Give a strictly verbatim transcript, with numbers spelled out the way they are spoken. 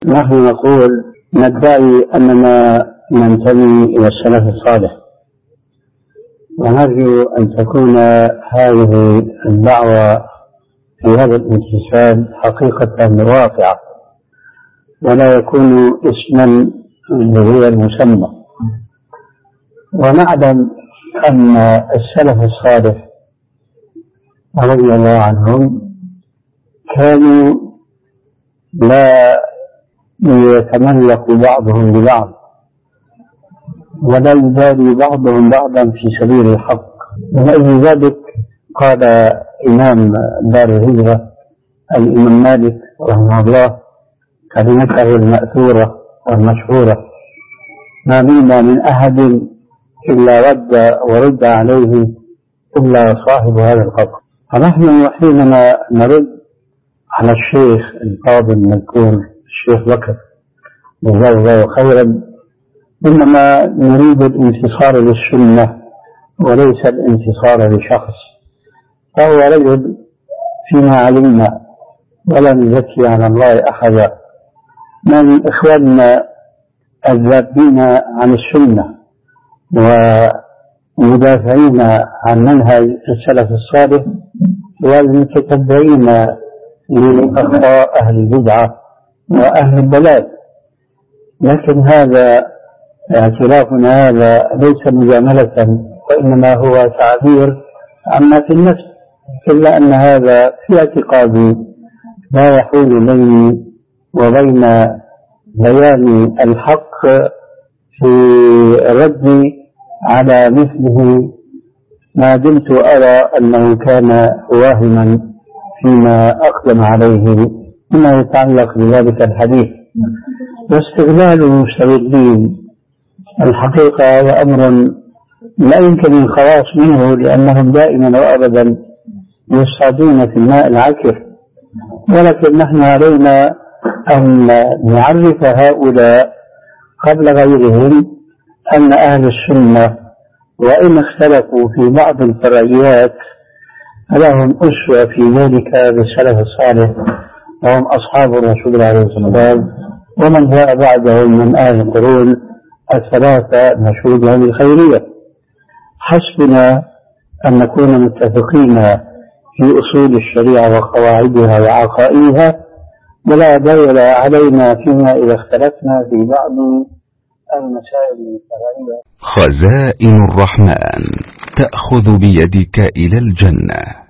نحن نقول ندعي أننا ننتمي إلى السلف الصالح، ونرجو أن تكون هذه الدعوة في هذا الانتساب حقيقة واقعة، ولا يكون اسما وهو المسمى. ونعلم أن السلف الصالح رضي الله عنهم كانوا لا يتملك بعضهم ببعض، ولا يبالي بعضهم بعضا في سبيل الحق. ومن ذلك قال إمام دار الهجرة الإمام مالك رحمه الله كلمته المأثورة والمشهورة: ما منا من أحد إلا رد ورد عليه إلا صاحب هذا القبر. فنحن حينما نرد على الشيخ الفاضل المذكور الشيخ بكر جزاه الله خيرا، إنما نريد الانتصار للسنة وليس الانتصار لشخص. فهو رجل فيما علمنا، ولا نزكي على الله أحدا، من إخواننا الذابين عن السنة ومدافعين عن منهج السلف الصالح، والمتتبعين لأخطاء أهل البدعة وأهل الضلال. لكن هذا اعترافنا هذا ليس مجاملة، وإنما هو تعبير عما في النفس، إلا أن هذا في اعتقادي لا يحول بيني وبين بيان الحق في الرد على مثله، ما دمت أرى أنه كان واهما فيما أقدم عليه مما يتعلق بذلك الحديث. واستغلال المستبدين الحقيقة هذا أمر لا يمكن الخلاص منه، لأنهم دائما وأبدا يصطادون في الماء العكر. ولكن نحن علينا أن نعرف هؤلاء قبل غيرهم أن أهل السنة وإن اختلفوا في بعض الفرعيات فلهم أسوة في ذلك بالسلف الصالح، وهم أصحاب الرسول عليه الصلاة والسلام، ومن جاء بعدهم من أهل القرون الثلاثة مشهود لهم الخيرية. حسبنا أن نكون متفقين في أصول الشريعة وقواعدها وعقائدها، ولا دليل علينا فيما إذا اختلفنا في بعض المسائل الفرعية. خزائن الرحمن تأخذ بيدك إلى الجنة.